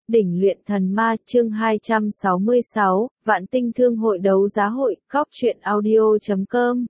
Đỉnh luyện thần ma chương 266, Vạn Tinh Thương hội đấu giá hội, góc truyện audio.com.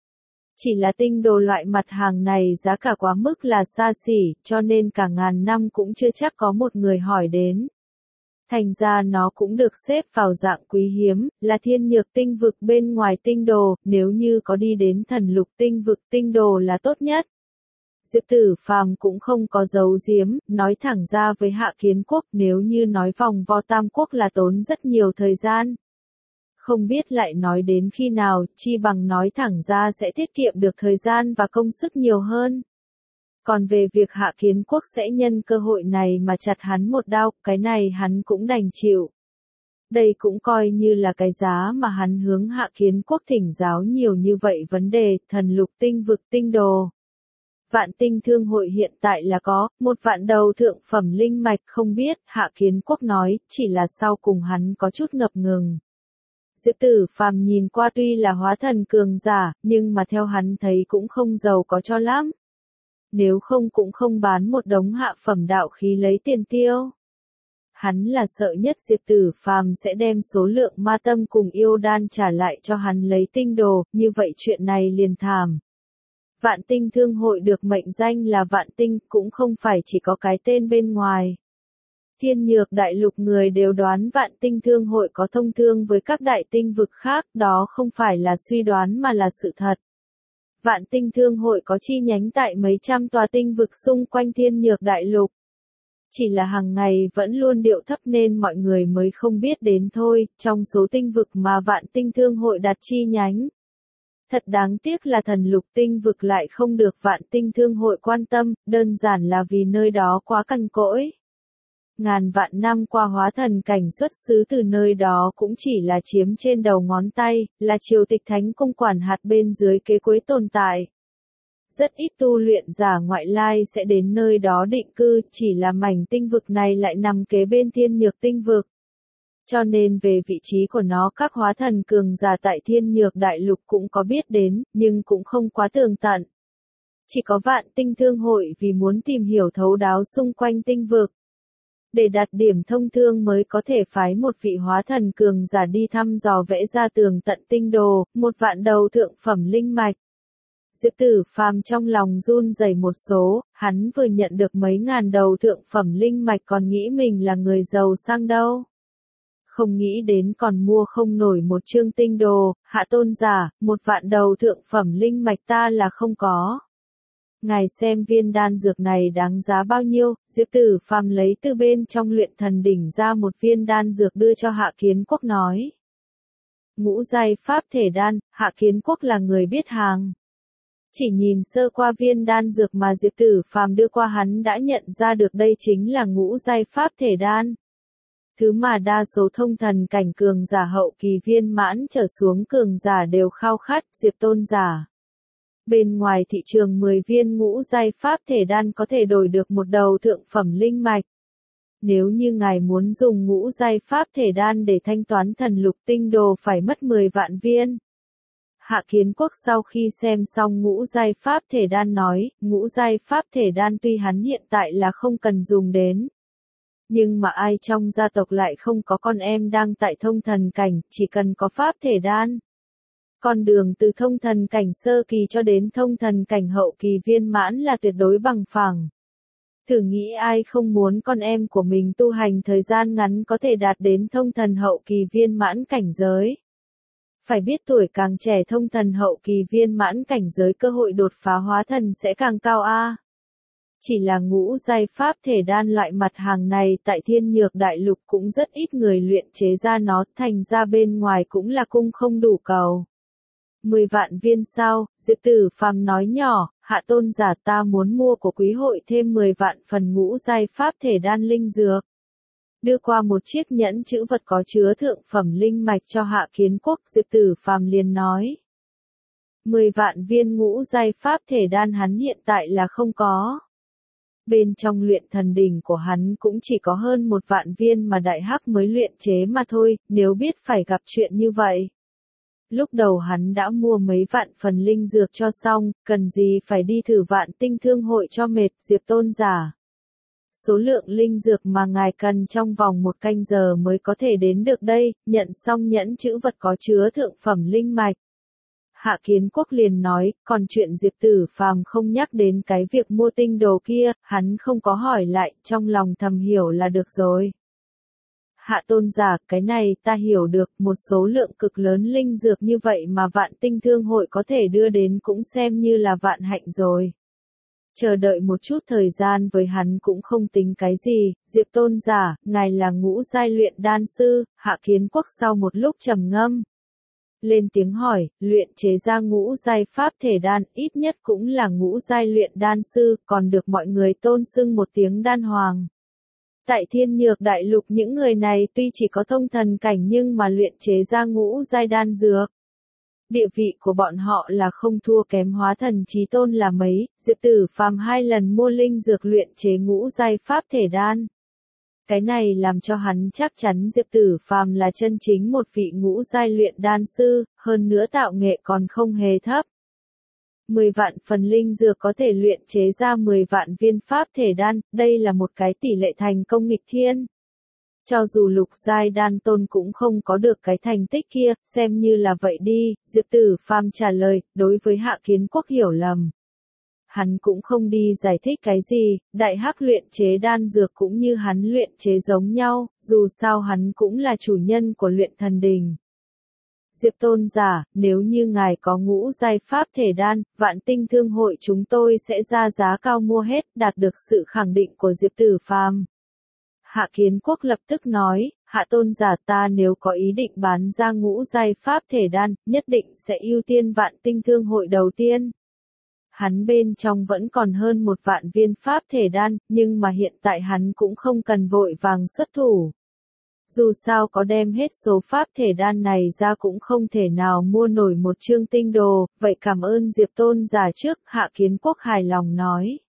Chỉ là tinh đồ loại mặt hàng này giá cả quá mức là xa xỉ, cho nên cả ngàn năm cũng chưa chắc có một người hỏi đến. Thành ra nó cũng được xếp vào dạng quý hiếm, là thiên nhược tinh vực bên ngoài tinh đồ, nếu như có đi đến thần lục tinh vực tinh đồ là tốt nhất. Diệp Tử Phàm cũng không có giấu giếm, nói thẳng ra với Hạ Kiến Quốc, nếu như nói vòng vo tam quốc là tốn rất nhiều thời gian. Không biết lại nói đến khi nào, chi bằng nói thẳng ra sẽ tiết kiệm được thời gian và công sức nhiều hơn. Còn về việc Hạ Kiến Quốc sẽ nhân cơ hội này mà chặt hắn một đao, cái này hắn cũng đành chịu. Đây cũng coi như là cái giá mà hắn hướng Hạ Kiến Quốc thỉnh giáo nhiều như vậy vấn đề, thần lục tinh vực tinh đồ. Vạn Tinh Thương hội hiện tại là có, 1 vạn đầu thượng phẩm linh mạch, không biết, Hạ Kiến Quốc nói, chỉ là sau cùng hắn có chút ngập ngừng. Diệp Tử Phàm nhìn qua tuy là hóa thần cường giả, nhưng mà theo hắn thấy cũng không giàu có cho lắm. Nếu không cũng không bán một đống hạ phẩm đạo khí lấy tiền tiêu. Hắn là sợ nhất Diệp Tử Phàm sẽ đem số lượng ma tâm cùng yêu đan trả lại cho hắn lấy tinh đồ, như vậy chuyện này liền thảm. Vạn Tinh Thương hội được mệnh danh là Vạn Tinh, cũng không phải chỉ có cái tên bên ngoài. Thiên nhược đại lục người đều đoán Vạn Tinh Thương hội có thông thương với các đại tinh vực khác, đó không phải là suy đoán mà là sự thật. Vạn Tinh Thương hội có chi nhánh tại mấy trăm tòa tinh vực xung quanh thiên nhược đại lục. Chỉ là hàng ngày vẫn luôn điệu thấp nên mọi người mới không biết đến thôi, trong số tinh vực mà Vạn Tinh Thương hội đặt chi nhánh. Thật đáng tiếc là thần lục tinh vực lại không được Vạn Tinh Thương hội quan tâm, đơn giản là vì nơi đó quá cằn cỗi. Ngàn vạn năm qua hóa thần cảnh xuất xứ từ nơi đó cũng chỉ là chiếm trên đầu ngón tay, là triều tịch thánh cung quản hạt bên dưới kế cuối tồn tại. Rất ít tu luyện giả ngoại lai sẽ đến nơi đó định cư, chỉ là mảnh tinh vực này lại nằm kế bên thiên nhược tinh vực. Cho nên về vị trí của nó các hóa thần cường giả tại thiên nhược đại lục cũng có biết đến, nhưng cũng không quá tường tận. Chỉ có Vạn Tinh Thương hội vì muốn tìm hiểu thấu đáo xung quanh tinh vực. Để đạt điểm thông thương mới có thể phái một vị hóa thần cường giả đi thăm dò vẽ ra tường tận tinh đồ, 1 vạn đầu thượng phẩm linh mạch. Diệp Tử Phàm trong lòng run rẩy một số, hắn vừa nhận được mấy ngàn đầu thượng phẩm linh mạch còn nghĩ mình là người giàu sang đâu. Không nghĩ đến còn mua không nổi một chương tinh đồ, Hạ tôn giả, 1 vạn đầu thượng phẩm linh mạch ta là không có. Ngài xem viên đan dược này đáng giá bao nhiêu, Diệp Tử Phàm lấy từ bên trong luyện thần đỉnh ra một viên đan dược đưa cho Hạ Kiến Quốc nói. Ngũ giai pháp thể đan, Hạ Kiến Quốc là người biết hàng. Chỉ nhìn sơ qua viên đan dược mà Diệp Tử Phàm đưa qua hắn đã nhận ra được đây chính là ngũ giai pháp thể đan. Thứ mà đa số thông thần cảnh cường giả hậu kỳ viên mãn trở xuống cường giả đều khao khát, Diệp tôn giả. Bên ngoài thị trường 10 viên ngũ giai pháp thể đan có thể đổi được một đầu thượng phẩm linh mạch. Nếu như ngài muốn dùng ngũ giai pháp thể đan để thanh toán thần lục tinh đồ phải mất 10 vạn viên. Hạ Kiến Quốc sau khi xem xong ngũ giai pháp thể đan nói, ngũ giai pháp thể đan tuy hắn hiện tại là không cần dùng đến. Nhưng mà ai trong gia tộc lại không có con em đang tại thông thần cảnh, chỉ cần có pháp thể đan. Con đường từ thông thần cảnh sơ kỳ cho đến thông thần cảnh hậu kỳ viên mãn là tuyệt đối bằng phẳng. Thử nghĩ ai không muốn con em của mình tu hành thời gian ngắn có thể đạt đến thông thần hậu kỳ viên mãn cảnh giới. Phải biết tuổi càng trẻ thông thần hậu kỳ viên mãn cảnh giới cơ hội đột phá hóa thần sẽ càng cao a. Chỉ là ngũ giai pháp thể đan loại mặt hàng này tại thiên nhược đại lục cũng rất ít người luyện chế ra nó, thành ra bên ngoài cũng là cung không đủ cầu. 10 vạn viên sau, Diệp Tử Phàm nói nhỏ, Hạ tôn giả ta muốn mua của quý hội thêm 10 vạn phần ngũ giai pháp thể đan linh dược. Đưa qua một chiếc nhẫn chữ vật có chứa thượng phẩm linh mạch cho Hạ Kiến Quốc, Diệp Tử Phàm liền nói. 10 vạn viên ngũ giai pháp thể đan hắn hiện tại là không có. Bên trong luyện thần đỉnh của hắn cũng chỉ có hơn 1 vạn viên mà đại hắc mới luyện chế mà thôi, nếu biết phải gặp chuyện như vậy. Lúc đầu hắn đã mua mấy vạn phần linh dược cho xong, cần gì phải đi thử Vạn Tinh Thương hội cho mệt, Diệp tôn giả. số lượng linh dược mà ngài cần trong vòng 1 canh giờ mới có thể đến được đây, nhận xong nhẫn chữ vật có chứa thượng phẩm linh mạch. Hạ Kiến Quốc liền nói, còn chuyện Diệp Tử Phàm không nhắc đến cái việc mua tinh đồ kia, hắn không có hỏi lại, trong lòng thầm hiểu là được rồi. Hạ tôn giả, cái này ta hiểu được, một số lượng cực lớn linh dược như vậy mà Vạn Tinh Thương hội có thể đưa đến cũng xem như là vạn hạnh rồi. Chờ đợi một chút thời gian với hắn cũng không tính cái gì, Diệp tôn giả, ngài là ngũ giai luyện đan sư, Hạ Kiến Quốc sau một lúc trầm ngâm. Lên tiếng hỏi, luyện chế ra ngũ giai pháp thể đan, ít nhất cũng là ngũ giai luyện đan sư, còn được mọi người tôn xưng một tiếng đan hoàng. Tại Thiên Nhược Đại Lục những người này tuy chỉ có thông thần cảnh nhưng mà luyện chế ra ngũ giai đan dược. Địa vị của bọn họ là không thua kém hóa thần chí tôn là mấy, Diệp Tử Phàm 2 lần mua linh dược luyện chế ngũ giai pháp thể đan. Cái này làm cho hắn chắc chắn Diệp Tử Phàm là chân chính một vị ngũ giai luyện đan sư, hơn nữa tạo nghệ còn không hề thấp. 10 vạn phần linh dược có thể luyện chế ra 10 vạn viên pháp thể đan, đây là một cái tỷ lệ thành công nghịch thiên. Cho dù lục giai đan tôn cũng không có được cái thành tích kia, xem như là vậy đi, Diệp Tử Phàm trả lời, đối với Hạ Kiến Quốc hiểu lầm. Hắn cũng không đi giải thích cái gì, đại hắc luyện chế đan dược cũng như hắn luyện chế giống nhau, dù sao hắn cũng là chủ nhân của luyện thần đình. Diệp tôn giả, nếu như ngài có ngũ giai pháp thể đan, Vạn Tinh Thương hội chúng tôi sẽ ra giá cao mua hết, đạt được sự khẳng định của Diệp Tử Phàm. Hạ Kiến Quốc lập tức nói, Hạ tôn giả ta nếu có ý định bán ra ngũ giai pháp thể đan, nhất định sẽ ưu tiên Vạn Tinh Thương hội đầu tiên. Hắn bên trong vẫn còn hơn 1 vạn viên pháp thể đan, nhưng mà hiện tại hắn cũng không cần vội vàng xuất thủ. Dù sao có đem hết số pháp thể đan này ra cũng không thể nào mua nổi một chương tinh đồ, vậy cảm ơn Diệp tôn giả trước, Hạ Kiến Quốc hài lòng nói.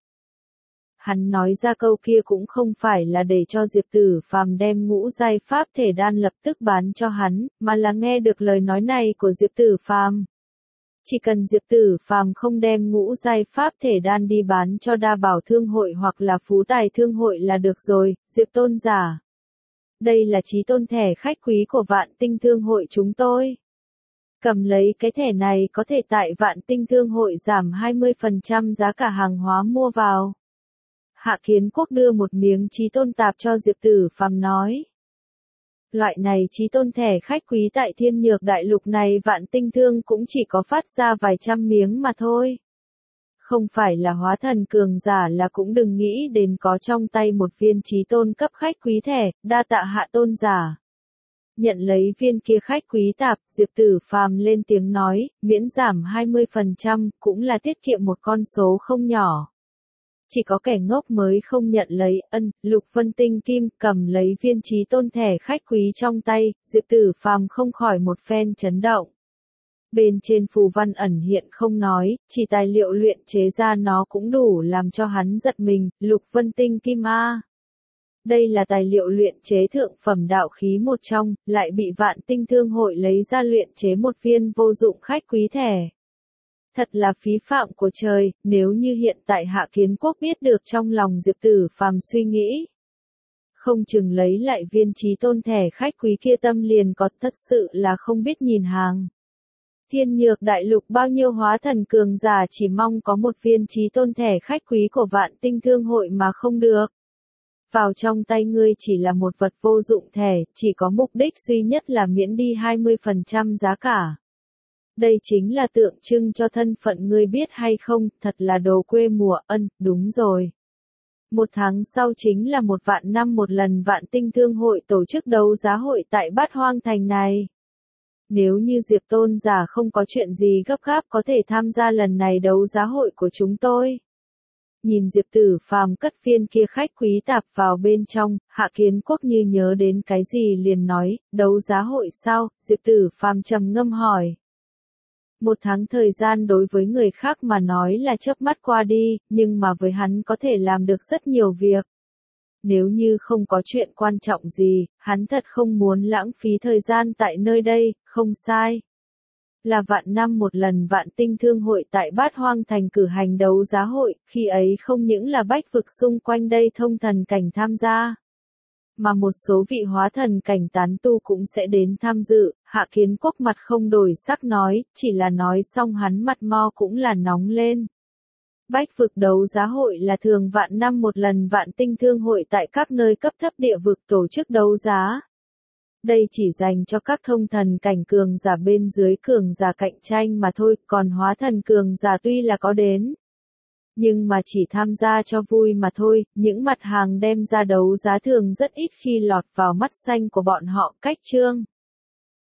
Hắn nói ra câu kia cũng không phải là để cho Diệp Tử Phàm đem ngũ giai pháp thể đan lập tức bán cho hắn, mà là nghe được lời nói này của Diệp Tử Phàm. Chỉ cần Diệp Tử Phàm không đem ngũ giai pháp thể đan đi bán cho Đa Bảo Thương hội hoặc là Phú Tài Thương hội là được rồi, Diệp tôn giả. Đây là chí tôn thẻ khách quý của Vạn Tinh Thương hội chúng tôi. Cầm lấy cái thẻ này có thể tại Vạn Tinh Thương hội giảm 20% giá cả hàng hóa mua vào. Hạ Kiến Quốc đưa một miếng chí tôn tạp cho Diệp Tử Phàm nói. Loại này chí tôn thẻ khách quý tại Thiên Nhược Đại Lục này Vạn Tinh Thương cũng chỉ có phát ra vài trăm miếng mà thôi. Không phải là hóa thần cường giả là cũng đừng nghĩ đến có trong tay một viên chí tôn cấp khách quý thẻ, đa tạ Hạ tôn giả. Nhận lấy viên kia khách quý tạp, Diệp Tử Phàm lên tiếng nói, miễn giảm 20%, cũng là tiết kiệm một con số không nhỏ. Chỉ có kẻ ngốc mới không nhận lấy, Lục Vân Tinh Kim cầm lấy viên chí tôn thẻ khách quý trong tay, Diệp Tử Phàm không khỏi một phen chấn động. Bên trên phù văn ẩn hiện không nói, chỉ tài liệu luyện chế ra nó cũng đủ làm cho hắn giật mình, Lục Vân Tinh Kim A. Đây là tài liệu luyện chế thượng phẩm đạo khí một trong, lại bị Vạn Tinh Thương hội lấy ra luyện chế một viên vô dụng khách quý thẻ. Thật là phí phạm của trời, nếu như hiện tại Hạ Kiến Quốc biết được trong lòng Diệp Tử Phàm suy nghĩ. Không chừng lấy lại viên chí tôn thẻ khách quý kia tâm liền có thật sự là không biết nhìn hàng. Thiên Nhược Đại Lục bao nhiêu hóa thần cường giả chỉ mong có một viên chí tôn thẻ khách quý của Vạn Tinh Thương hội mà không được. Vào trong tay ngươi chỉ là một vật vô dụng thẻ, chỉ có mục đích duy nhất là miễn đi 20% giá cả. Đây chính là tượng trưng cho thân phận ngươi biết hay không, thật là đồ quê mùa, đúng rồi. 1 tháng sau chính là 1 vạn năm một lần Vạn Tinh Thương hội tổ chức đấu giá hội tại Bát Hoang Thành này. Nếu như Diệp tôn giả không có chuyện gì gấp gáp có thể tham gia lần này đấu giá hội của chúng tôi. Nhìn Diệp Tử Phàm cất viên kia khách quý tạp vào bên trong, Hạ Kiến Quốc như nhớ đến cái gì liền nói, đấu giá hội sao, Diệp Tử Phàm trầm ngâm hỏi. 1 tháng thời gian đối với người khác mà nói là chớp mắt qua đi, nhưng mà với hắn có thể làm được rất nhiều việc. Nếu như không có chuyện quan trọng gì, hắn thật không muốn lãng phí thời gian tại nơi đây, không sai. là vạn năm một lần Vạn Tinh Thương hội tại Bát Hoang Thành cử hành đấu giá hội, khi ấy không những là bách vực xung quanh đây thông thần cảnh tham gia, mà một số vị hóa thần cảnh tán tu cũng sẽ đến tham dự. Hạ Kiến Quốc mặt không đổi sắc nói, chỉ là nói xong hắn mặt mo cũng là nóng lên. Bách vực đấu giá hội là thường vạn năm một lần Vạn Tinh Thương hội tại các nơi cấp thấp địa vực tổ chức đấu giá. Đây chỉ dành cho các thông thần cảnh cường giả bên dưới cường giả cạnh tranh mà thôi, còn hóa thần cường giả tuy là có đến, nhưng mà chỉ tham gia cho vui mà thôi. Những mặt hàng đem ra đấu giá thường rất ít khi lọt vào mắt xanh của bọn họ. Cách chương